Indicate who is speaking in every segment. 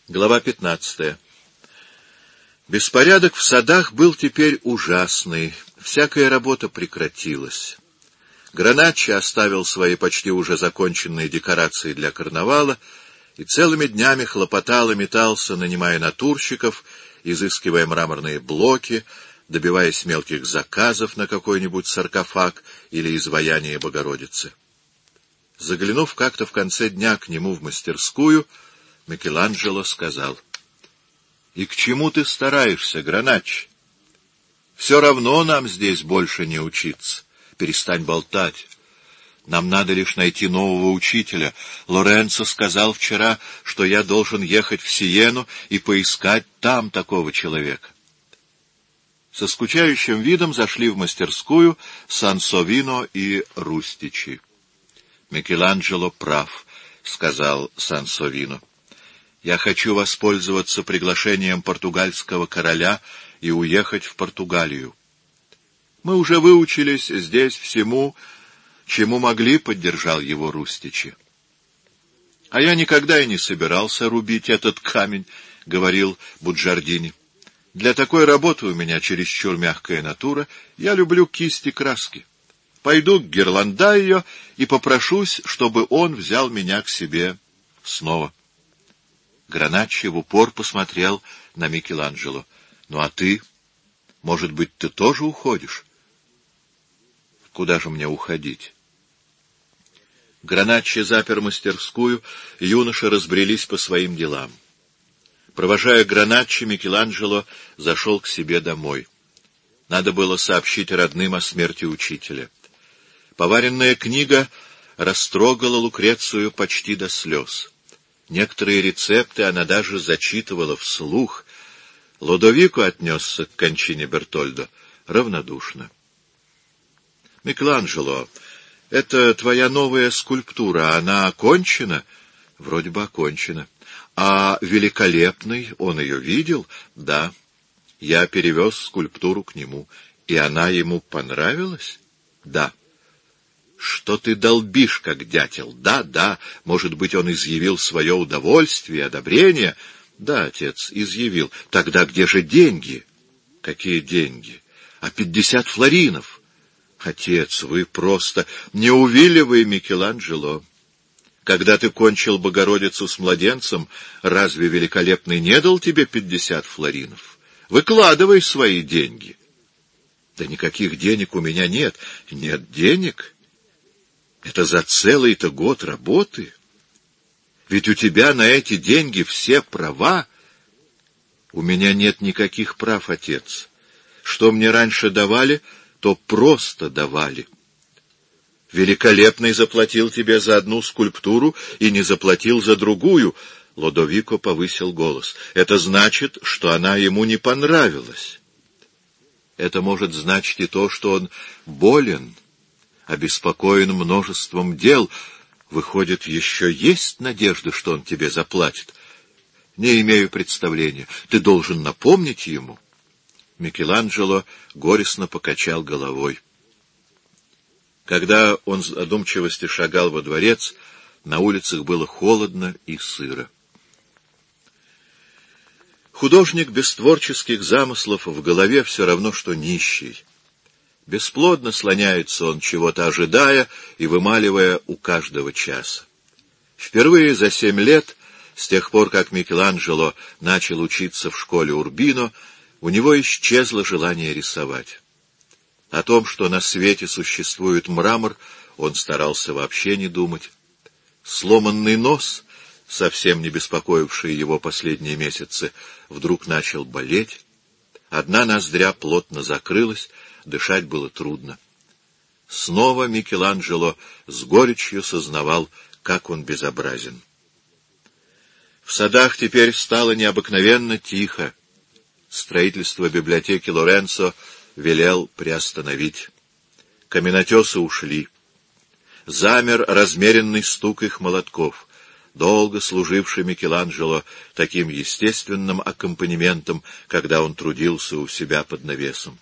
Speaker 1: Глава 15. Беспорядок в садах был теперь ужасный, всякая работа прекратилась. Граначчи оставил свои почти уже законченные декорации для карнавала и целыми днями хлопотал и метался, нанимая натурщиков, изыскивая мраморные блоки, добиваясь мелких заказов на какой-нибудь саркофаг или изваяние Богородицы. Заглянув как-то в конце дня к нему в мастерскую, Микеланджело сказал: «И к чему ты стараешься, Граначчи? Все равно нам здесь больше не учиться. Перестань болтать. Нам надо лишь найти нового учителя. Лоренцо сказал вчера, что я должен ехать в Сиену и поискать там такого человека». Со скучающим видом зашли в мастерскую Сансовино и Рустичи. «Микеланджело прав», — сказал Сансовино. «Я хочу воспользоваться приглашением португальского короля и уехать в Португалию. Мы уже выучились здесь всему, чему могли», — поддержал его Рустичи. «А я никогда и не собирался рубить этот камень», — говорил Буджардини. «Для такой работы у меня чересчур мягкая натура, я люблю кисти краски. Пойду к Герландайо и попрошусь, чтобы он взял меня к себе снова». Граначчи в упор посмотрел на Микеланджело. «Ну а ты? Может быть, ты тоже уходишь?» «Куда же мне уходить?» Граначчи запер мастерскую, юноши разбрелись по своим делам. Провожая Граначчи, Микеланджело зашел к себе домой. Надо было сообщить родным о смерти учителя. Поваренная книга растрогала Лукрецию почти до слез. Некоторые рецепты она даже зачитывала вслух. Лодовико отнесся к кончине Бертольдо равнодушно. «Микеланджело, это твоя новая скульптура, она окончена?» «Вроде бы окончена». «А великолепный, он ее видел?» «Да». «Я перевез скульптуру к нему, и она ему понравилась?» «Да». «Что ты долбишь, как дятел?» «Да, да, может быть, он изъявил свое удовольствие, одобрение?» «Да, отец, изъявил. Тогда где же деньги?» «Какие деньги?» «А 50 флоринов?» «Отец, вы просто не увиливай, Микеланджело. Когда ты кончил Богородицу с младенцем, разве великолепный не дал тебе 50 флоринов? Выкладывай свои деньги». «Да никаких денег у меня нет». «Нет денег? Это за целый-то год работы. Ведь у тебя на эти деньги все права». «У меня нет никаких прав, отец. Что мне раньше давали, то просто давали. Великолепный заплатил тебе за одну скульптуру и не заплатил за другую». Лодовико повысил голос. «Это значит, что она ему не понравилась». «Это может значить и то, что он болен, обеспокоен множеством дел. Выходит, еще есть надежда, что он тебе заплатит?» «Не имею представления. Ты должен напомнить ему». Микеланджело горестно покачал головой. Когда он в задумчивости шагал во дворец, на улицах было холодно и сыро. Художник без творческих замыслов в голове все равно, что нищий. Бесплодно слоняется он, чего-то ожидая и вымаливая у каждого часа. Впервые за 7 лет, с тех пор, как Микеланджело начал учиться в школе Урбино, у него исчезло желание рисовать. О том, что на свете существует мрамор, он старался вообще не думать. Сломанный нос, совсем не беспокоивший его последние месяцы, вдруг начал болеть. Одна ноздря плотно закрылась, дышать было трудно. Снова Микеланджело с горечью сознавал, как он безобразен. В садах теперь стало необыкновенно тихо. Строительство библиотеки Лоренцо велел приостановить. Каменотесы ушли. Замер размеренный стук их молотков, долго служивший Микеланджело таким естественным аккомпанементом, когда он трудился у себя под навесом.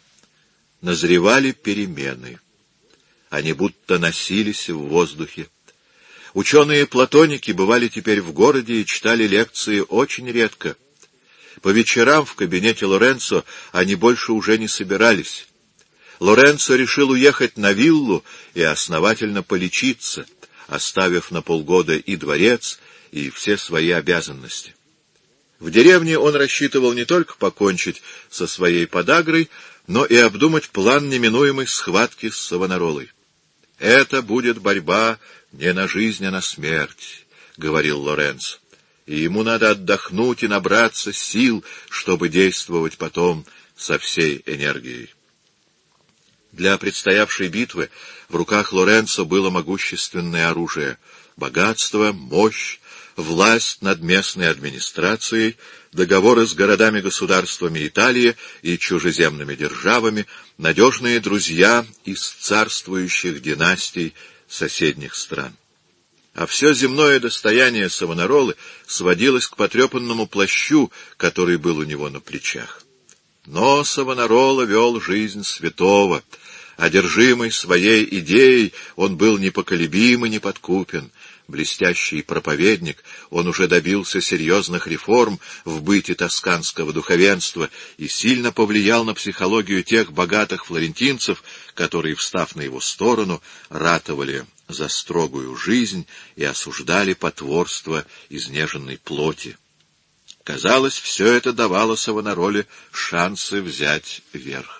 Speaker 1: Назревали перемены. Они будто носились в воздухе. Ученые-платоники бывали теперь в городе и читали лекции очень редко. По вечерам в кабинете Лоренцо они больше уже не собирались. Лоренцо решил уехать на виллу и основательно полечиться, оставив на полгода и дворец, и все свои обязанности. В деревне он рассчитывал не только покончить со своей подагрой, но и обдумать план неминуемой схватки с Савонаролой. «Это будет борьба не на жизнь, а на смерть», — говорил Лоренцо, «и ему надо отдохнуть и набраться сил, чтобы действовать потом со всей энергией». Для предстоявшей битвы в руках Лоренцо было могущественное оружие — богатство, мощь, власть над местной администрацией, договоры с городами-государствами Италии и чужеземными державами, надежные друзья из царствующих династий соседних стран. А все земное достояние Савонаролы сводилось к потрепанному плащу, который был у него на плечах. Но Савонарола вел жизнь святого. Одержимый своей идеей, он был непоколебим и неподкупен. Блестящий проповедник, он уже добился серьезных реформ в быте тосканского духовенства и сильно повлиял на психологию тех богатых флорентинцев, которые, встав на его сторону, ратовали за строгую жизнь и осуждали потворство изнеженной плоти. Казалось, все это давало Савонароле шансы взять верх.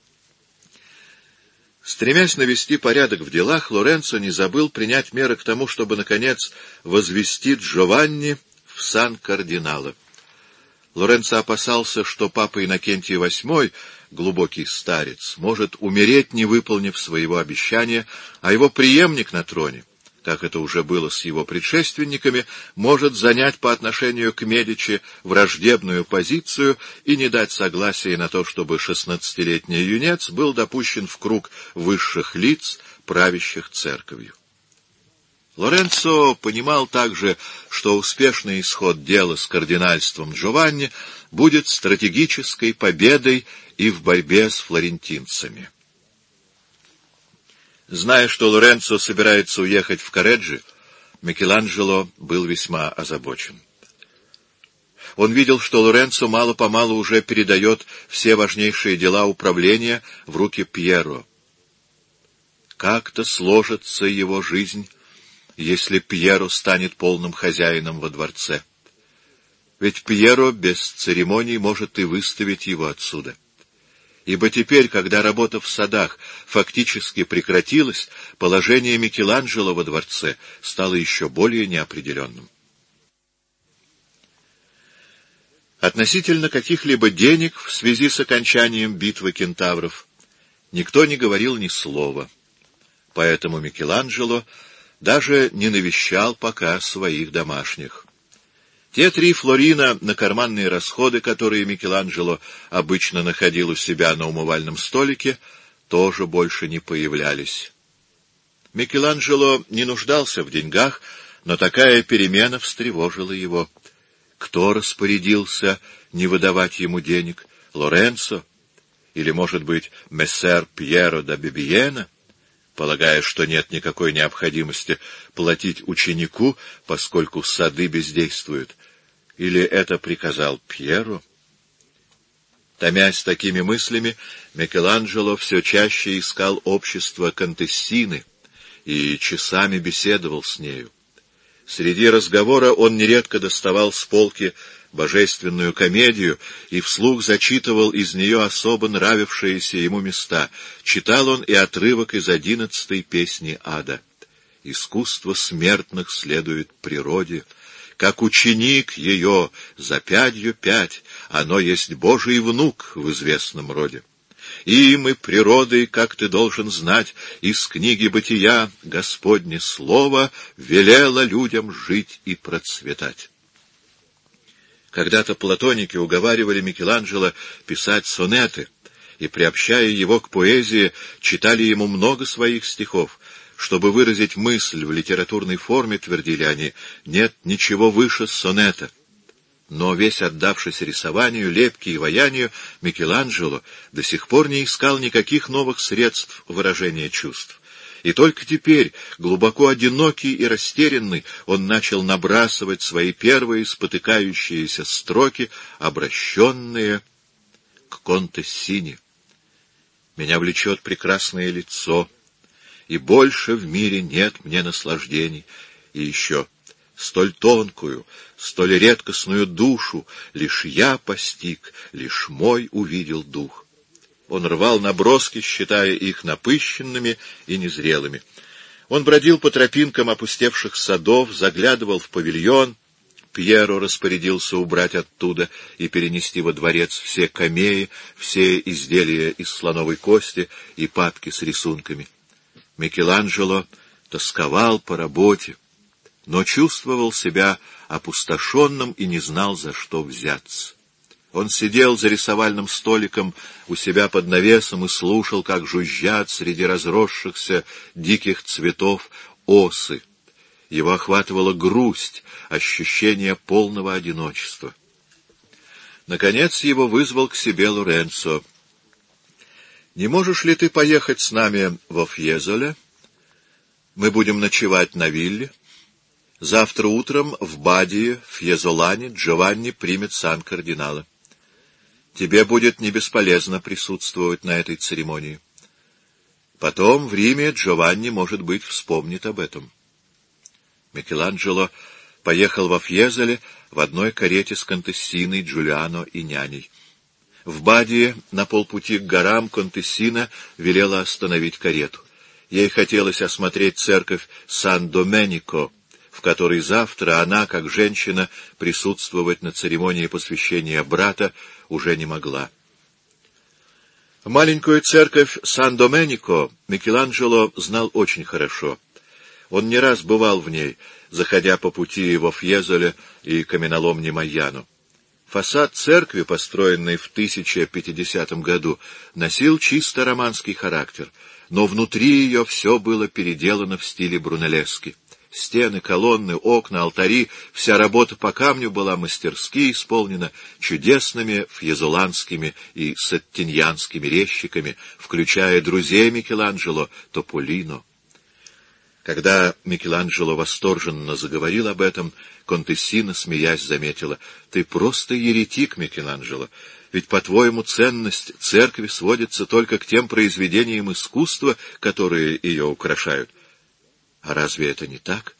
Speaker 1: Стремясь навести порядок в делах, Лоренцо не забыл принять меры к тому, чтобы, наконец, возвести Джованни в сан кардинала. Лоренцо опасался, что папа Иннокентий VIII, глубокий старец, может умереть, не выполнив своего обещания, а его преемник на троне, как это уже было с его предшественниками, может занять по отношению к Медичи враждебную позицию и не дать согласия на то, чтобы 16-летний юнец был допущен в круг высших лиц, правящих церковью. Лоренцо понимал также, что успешный исход дела с кардинальством Джованни будет стратегической победой и в борьбе с флорентинцами. Зная, что Лоренцо собирается уехать в Корреджи, Микеланджело был весьма озабочен. Он видел, что Лоренцо мало-помалу уже передает все важнейшие дела управления в руки Пьеро. Как-то сложится его жизнь, если Пьеро станет полным хозяином во дворце. Ведь Пьеро без церемоний может и выставить его отсюда. Ибо теперь, когда работа в садах фактически прекратилась, положение Микеланджело во дворце стало еще более неопределенным. Относительно каких-либо денег в связи с окончанием битвы кентавров никто не говорил ни слова, поэтому Микеланджело даже не навещал пока своих домашних. Те 3 флорина на карманные расходы, которые Микеланджело обычно находил у себя на умывальном столике, тоже больше не появлялись. Микеланджело не нуждался в деньгах, но такая перемена встревожила его. Кто распорядился не выдавать ему денег? Лоренцо? Или, может быть, мессер Пьеро да Бибиена? Полагая, что нет никакой необходимости платить ученику, поскольку сады бездействуют. Или это приказал Пьеро? Томясь такими мыслями, Микеланджело все чаще искал общество Контессины и часами беседовал с нею. Среди разговора он нередко доставал с полки божественную комедию и вслух зачитывал из нее особо нравившиеся ему места. Читал он и отрывок из 11-й песни ада. «Искусство смертных следует природе, как ученик ее за 5 оно есть Божий внук в известном роде. Им и природой, как ты должен знать, из книги Бытия Господне слово велело людям жить и процветать». Когда-то платоники уговаривали Микеланджело писать сонеты, и, приобщая его к поэзии, читали ему много своих стихов. Чтобы выразить мысль в литературной форме, твердили они, нет ничего выше сонета. Но весь отдавшись рисованию, лепке и ваянию, Микеланджело до сих пор не искал никаких новых средств выражения чувств. И только теперь, глубоко одинокий и растерянный, он начал набрасывать свои первые спотыкающиеся строки, обращенные к Контессине. «Меня влечет прекрасное лицо, и больше в мире нет мне наслаждений». И еще: «Столь тонкую, столь редкостную душу лишь я постиг, лишь мой увидел дух». Он рвал наброски, считая их напыщенными и незрелыми. Он бродил по тропинкам опустевших садов, заглядывал в павильон. Пьеро распорядился убрать оттуда и перенести во дворец все камеи, все изделия из слоновой кости и папки с рисунками. Микеланджело тосковал по работе, но чувствовал себя опустошенным и не знал, за что взяться. Он сидел за рисовальным столиком у себя под навесом и слушал, как жужжат среди разросшихся диких цветов осы. Его охватывала грусть, ощущение полного одиночества. Наконец его вызвал к себе Лоренцо. «Не можешь ли ты поехать с нами во Фьезоле? Мы будем ночевать на вилле. Завтра утром в Бадии, в Фьезолане, Джованни примет сан кардинала. Тебе будет не бесполезно присутствовать на этой церемонии. Потом в Риме Джованни, может быть, вспомнит об этом». Микеланджело поехал во Фьезоле в одной карете с Контессиной, Джулиано и няней. В Бадии, на полпути к горам, Контессина велела остановить карету. Ей хотелось осмотреть церковь Сан-Доменико, в которой завтра она, как женщина, присутствовать на церемонии посвящения брата уже не могла. Маленькую церковь Сан-Доменико Микеланджело знал очень хорошо. Он не раз бывал в ней, заходя по пути во Фьезоле и каменоломне Майяно. Фасад церкви, построенный в 1050 году, носил чисто романский характер, но внутри ее все было переделано в стиле брунеллески. Стены, колонны, окна, алтари — вся работа по камню была мастерски исполнена чудесными фьезоланскими и сеттиньянскими резчиками, включая друзей Микеланджело Тополино. Когда Микеланджело восторженно заговорил об этом, Контессина, смеясь, заметила: «Ты просто еретик, Микеланджело, ведь, по-твоему, ценность церкви сводится только к тем произведениям искусства, которые ее украшают. А разве это не так?»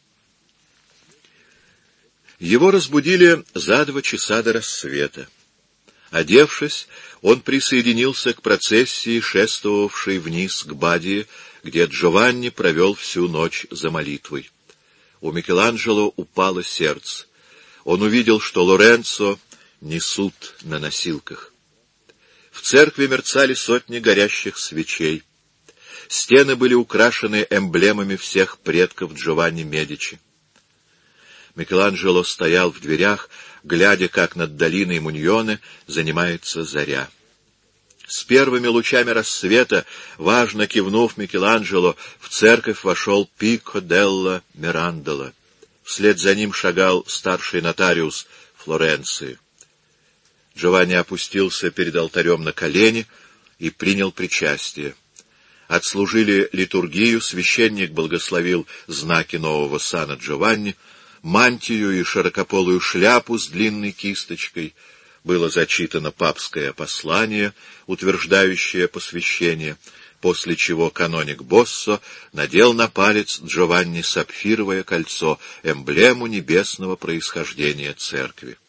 Speaker 1: Его разбудили за 2 часа до рассвета. Одевшись, он присоединился к процессии, шествовавшей вниз к Бадии, где Джованни провел всю ночь за молитвой. У Микеланджело упало сердце. Он увидел, что Лоренцо несут на носилках. В церкви мерцали сотни горящих свечей. Стены были украшены эмблемами всех предков Джованни Медичи. Микеланджело стоял в дверях, глядя, как над долиной Муньоне занимается заря. С первыми лучами рассвета, важно кивнув Микеланджело, в церковь вошел Пико делла Мирандола. Вслед за ним шагал старший нотариус Флоренции. Джованни опустился перед алтарем на колени и принял причастие. Отслужили литургию, священник благословил знаки нового сана Джованни, мантию и широкополую шляпу с длинной кисточкой. Было зачитано папское послание, утверждающее посвящение, после чего каноник Боссо надел на палец Джованни сапфировое кольцо, эмблему небесного происхождения церкви.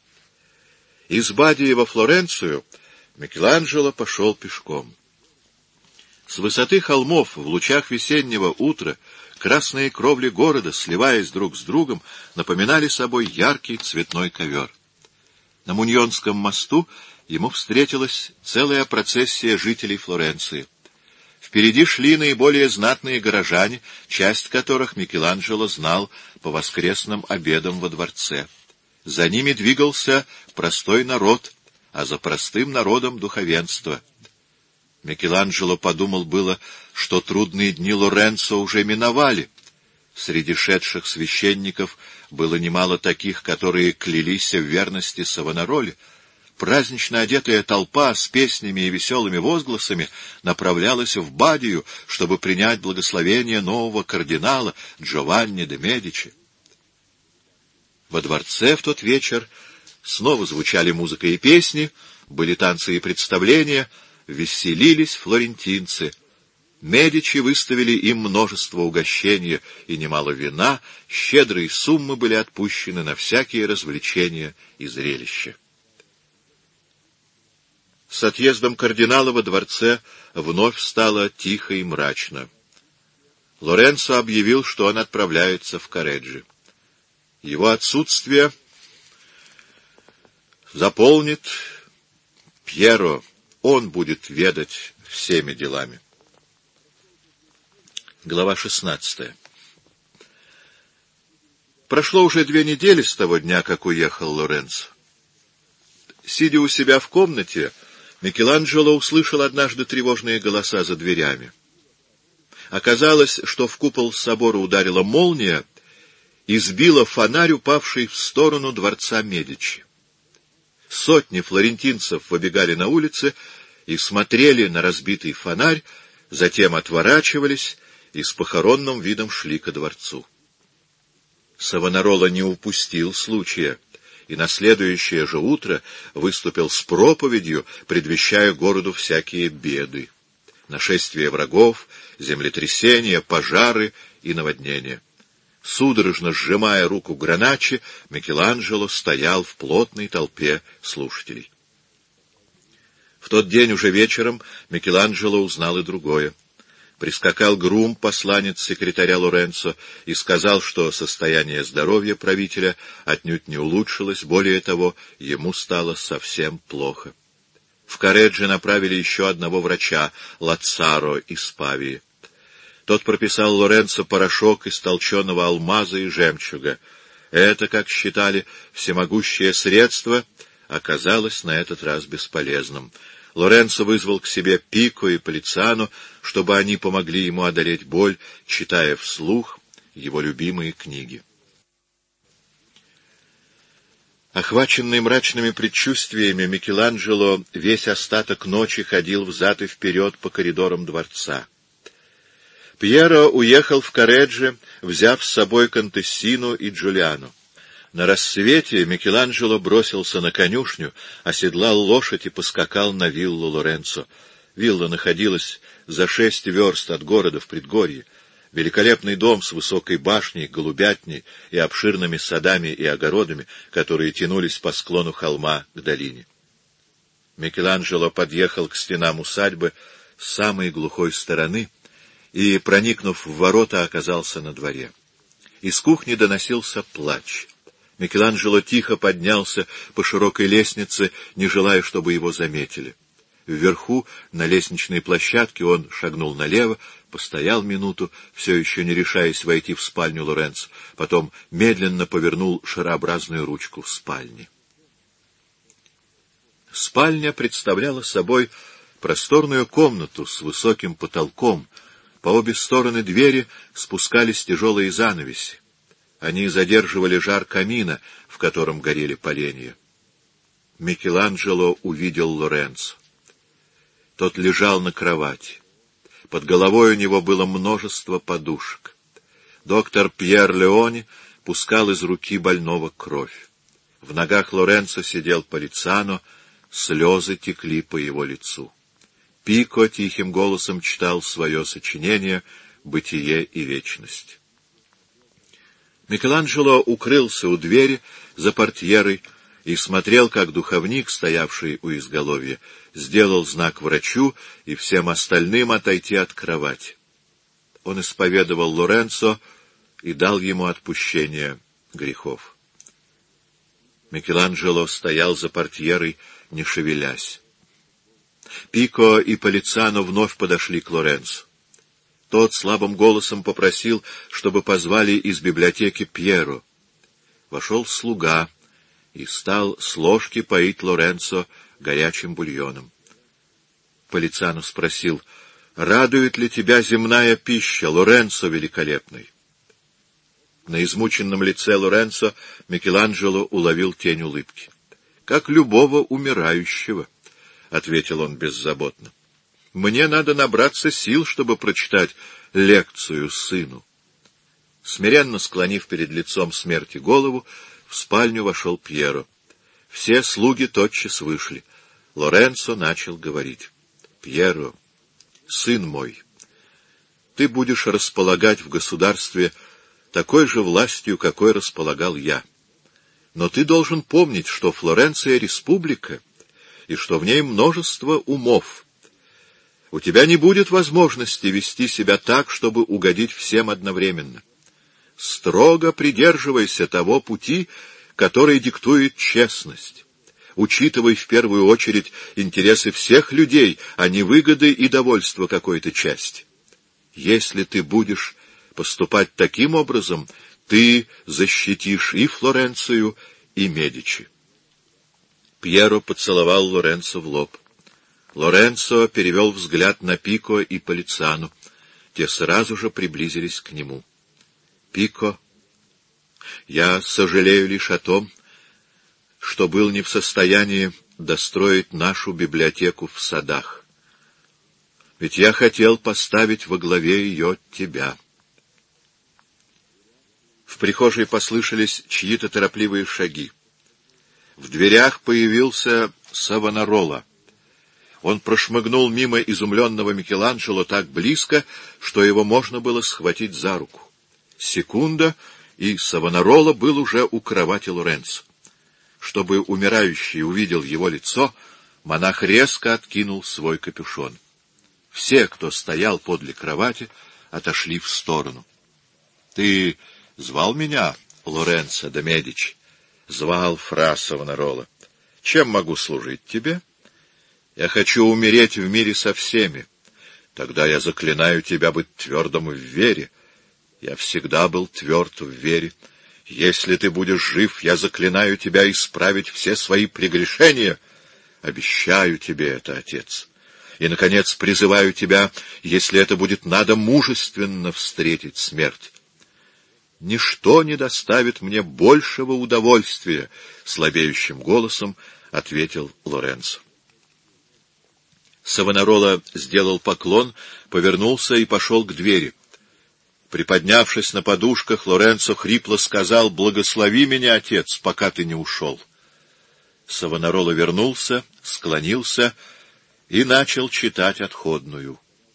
Speaker 1: Из Бадии во Флоренцию Микеланджело пошел пешком. С высоты холмов в лучах весеннего утра красные кровли города, сливаясь друг с другом, напоминали собой яркий цветной ковер. На Муньонском мосту ему встретилась целая процессия жителей Флоренции. Впереди шли наиболее знатные горожане, часть которых Микеланджело знал по воскресным обедам во дворце. За ними двигался простой народ, а за простым народом духовенство. Микеланджело подумал было, что трудные дни Лоренцо уже миновали. Среди шедших священников было немало таких, которые клялись в верности Савонароле. празднично одетая толпа с песнями и веселыми возгласами направлялась в Бадию, чтобы принять благословение нового кардинала Джованни де Медичи. Во дворце в тот вечер снова звучали музыка и песни, были танцы и представления, веселились флорентинцы. Медичи выставили им множество угощения и немало вина, щедрые суммы были отпущены на всякие развлечения и зрелища. С отъездом кардинала во дворце вновь стало тихо и мрачно. Лоренцо объявил, что он отправляется в Кареджи. Его отсутствие заполнит Пьеро, он будет ведать всеми делами. Глава 16. Прошло уже 2 недели с того дня, как уехал Лоренцо. Сидя у себя в комнате, Микеланджело услышал однажды тревожные голоса за дверями. Оказалось, что в купол собора ударила молния и сбила фонарь, упавший в сторону дворца Медичи. Сотни флорентинцев выбегали на улицы и смотрели на разбитый фонарь, затем отворачивались и с похоронным видом шли ко дворцу. Савонарола не упустил случая, и на следующее же утро выступил с проповедью, предвещая городу всякие беды: нашествие врагов, землетрясения, пожары и наводнения. Судорожно сжимая руку Граначи, Микеланджело стоял в плотной толпе слушателей. В тот день уже вечером Микеланджело узнал и другое. Прискакал грум, посланец секретаря Лоренцо, и сказал, что состояние здоровья правителя отнюдь не улучшилось, более того, ему стало совсем плохо. В Кареджи направили еще одного врача, Лацаро из Павии. Тот прописал Лоренцо порошок из толченого алмаза и жемчуга. Это, как считали, всемогущее средство оказалось на этот раз бесполезным. Лоренцо вызвал к себе Пико и Полицано, чтобы они помогли ему одолеть боль, читая вслух его любимые книги. Охваченный мрачными предчувствиями, Микеланджело весь остаток ночи ходил взад и вперед по коридорам дворца. Пьеро уехал в Кареджи, взяв с собой Контессину и Джулиано. На рассвете Микеланджело бросился на конюшню, оседлал лошадь и поскакал на виллу Лоренцо. Вилла находилась за 6 верст от города в предгорье. Великолепный дом с высокой башней, голубятней и обширными садами и огородами, которые тянулись по склону холма к долине. Микеланджело подъехал к стенам усадьбы с самой глухой стороны и, проникнув в ворота, оказался на дворе. Из кухни доносился плач. Микеланджело тихо поднялся по широкой лестнице, не желая, чтобы его заметили. Вверху, на лестничной площадке, он шагнул налево, постоял минуту, все еще не решаясь войти в спальню Лоренцо, потом медленно повернул шарообразную ручку в спальне. Спальня представляла собой просторную комнату с высоким потолком. По обе стороны двери спускались тяжелые занавеси. Они задерживали жар камина, в котором горели поленья. Микеланджело увидел Лоренцо. Тот лежал на кровати. Под головой у него было множество подушек. Доктор Пьер Леони пускал из руки больного кровь. В ногах Лоренцо сидел Полицано, слезы текли по его лицу. Пико тихим голосом читал свое сочинение «Бытие и вечность». Микеланджело укрылся у двери за портьерой и смотрел, как духовник, стоявший у изголовья, сделал знак врачу и всем остальным отойти от кровати. Он исповедовал Лоренцо и дал ему отпущение грехов. Микеланджело стоял за портьерой, не шевелясь. Пико и Полицано вновь подошли к Лоренцо. Тот слабым голосом попросил, чтобы позвали из библиотеки Пьеро. Вошел слуга и стал с ложки поить Лоренцо горячим бульоном. Полицано спросил: «Радует ли тебя земная пища, Лоренцо великолепный?» На измученном лице Лоренцо Микеланджело уловил тень улыбки. как любого умирающего, — ответил он беззаботно. — Мне надо набраться сил, чтобы прочитать лекцию сыну. Смиренно склонив перед лицом смерти голову, в спальню вошел Пьеро. Все слуги тотчас вышли. Лоренцо начал говорить. — Пьеро, сын мой, ты будешь располагать в государстве такой же властью, какой располагал я. Но ты должен помнить, что Флоренция — республика, и что в ней множество умов. У тебя не будет возможности вести себя так, чтобы угодить всем одновременно. Строго придерживайся того пути, который диктует честность. Учитывай в первую очередь интересы всех людей, а не выгоды и довольства какой-то части. Если ты будешь поступать таким образом, ты защитишь и Флоренцию, и Медичи. Пьеро поцеловал Лоренцо в лоб. Лоренцо перевел взгляд на Пико и Полицану. Те сразу же приблизились к нему. — Пико, я сожалею лишь о том, что был не в состоянии достроить нашу библиотеку в садах. Ведь я хотел поставить во главе ее тебя. В прихожей послышались чьи-то торопливые шаги. В дверях появился Савонарола. Он прошмыгнул мимо изумленного Микеланджело так близко, что его можно было схватить за руку. Секунда, и Савонарола был уже у кровати Лоренцо. Чтобы умирающий увидел его лицо, монах резко откинул свой капюшон. Все, кто стоял подле кровати, отошли в сторону. — Ты звал меня, Лоренцо де Медичи? — Звал, фра Савонарола. — Чем могу служить тебе? — Я хочу умереть в мире со всеми. Тогда я заклинаю тебя быть твердым в вере. Я всегда был тверд в вере. Если ты будешь жив, я заклинаю тебя исправить все свои прегрешения. Обещаю тебе это, отец. И, наконец, призываю тебя, если это будет надо, мужественно встретить смерть. Ничто не доставит мне большего удовольствия, — слабеющим голосом ответил Лоренцо. Савонарола сделал поклон, повернулся и пошел к двери. Приподнявшись на подушках, Лоренцо хрипло сказал: «Благослови меня, отец, пока ты не ушел». Савонарола вернулся, склонился и начал читать отходную.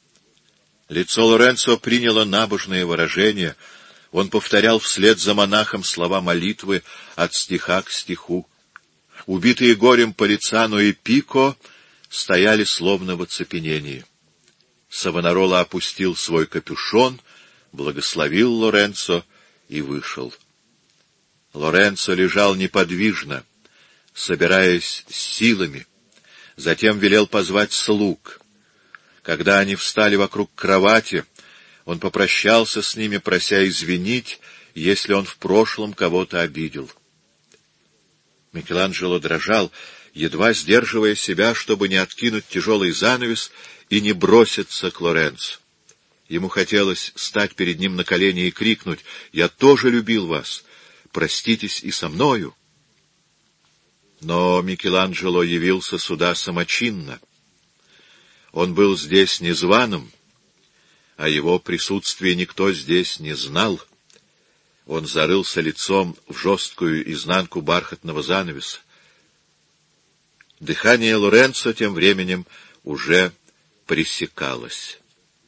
Speaker 1: Лицо Лоренцо приняло набожное выражение. Он повторял вслед за монахом слова молитвы от стиха к стиху. Убитые горем Полицано и Пико стояли словно в оцепенении. Савонарола опустил свой капюшон, благословил Лоренцо и вышел. Лоренцо лежал неподвижно, собираясь с силами, затем велел позвать слуг. Когда они встали вокруг кровати, он попрощался с ними, прося извинить, если он в прошлом кого-то обидел. Микеланджело дрожал, едва сдерживая себя, чтобы не откинуть тяжелый занавес и не броситься к Лоренцо. Ему хотелось стать перед ним на колени и крикнуть: «Я тоже любил вас! Проститесь и со мною!» Но Микеланджело явился сюда самочинно. Он был здесь незваным, а его присутствие никто здесь не знал. Он зарылся лицом в жесткую изнанку бархатного занавеса. Дыхание Лоренцо тем временем уже пресекалось.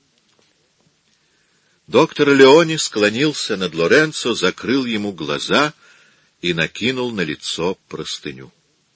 Speaker 1: Доктор Леони склонился над Лоренцо, закрыл ему глаза и накинул на лицо простыню.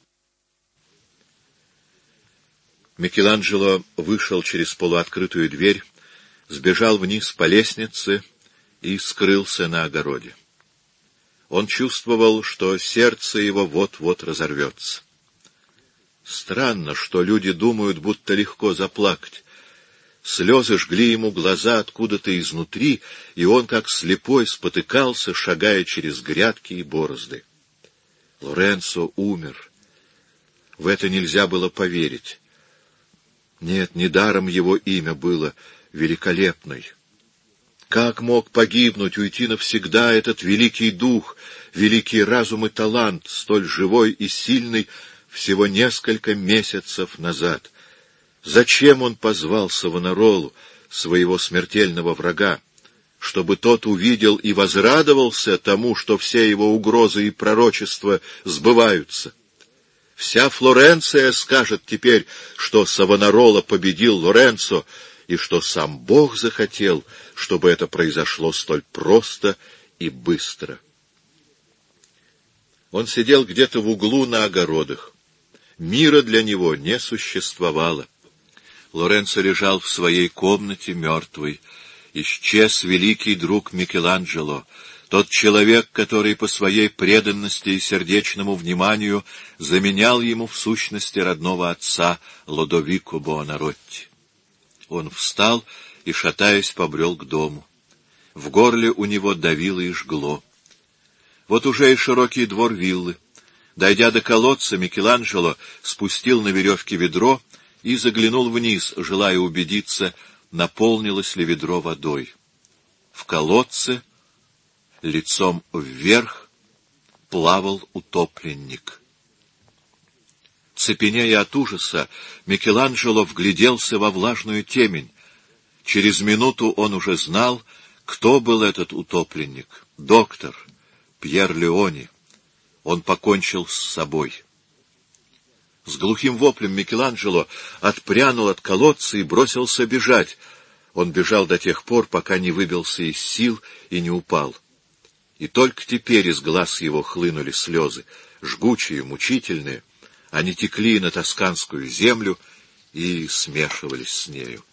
Speaker 1: Микеланджело вышел через полуоткрытую дверь, сбежал вниз по лестнице и скрылся на огороде. Он чувствовал, что сердце его вот-вот разорвется. Странно, что люди думают, будто легко заплакать. Слезы жгли ему глаза откуда-то изнутри, и он, как слепой, спотыкался, шагая через грядки и борозды. Лоренцо умер. В это нельзя было поверить. Нет, недаром его имя было великолепной. Как мог погибнуть, уйти навсегда этот великий дух, великий разум и талант, столь живой и сильный всего несколько месяцев назад. Зачем он позвал Савонаролу, своего смертельного врага? Чтобы тот увидел и возрадовался тому, что все его угрозы и пророчества сбываются. Вся Флоренция скажет теперь, что Савонарола победил Лоренцо, и что сам Бог захотел, чтобы это произошло столь просто и быстро. Он сидел где-то в углу на огородах. Мира для него не существовало. Лоренцо лежал в своей комнате мертвый. Исчез великий друг Микеланджело, тот человек, который по своей преданности и сердечному вниманию заменял ему в сущности родного отца Лодовико Буонаротти. Он встал и, шатаясь, побрел к дому. В горле у него давило и жгло. Вот уже и широкий двор виллы. Дойдя до колодца, Микеланджело спустил на веревке ведро и заглянул вниз, желая убедиться, наполнилось ли ведро водой. В колодце, лицом вверх, плавал утопленник. Цепенея от ужаса, Микеланджело вгляделся во влажную темень. Через минуту он уже знал, кто был этот утопленник. Доктор Пьер Леони. Он покончил с собой. С глухим воплем Микеланджело отпрянул от колодца и бросился бежать. Он бежал до тех пор, пока не выбился из сил и не упал. И только теперь из глаз его хлынули слезы, жгучие, мучительные. Они текли на тосканскую землю и смешивались с нею.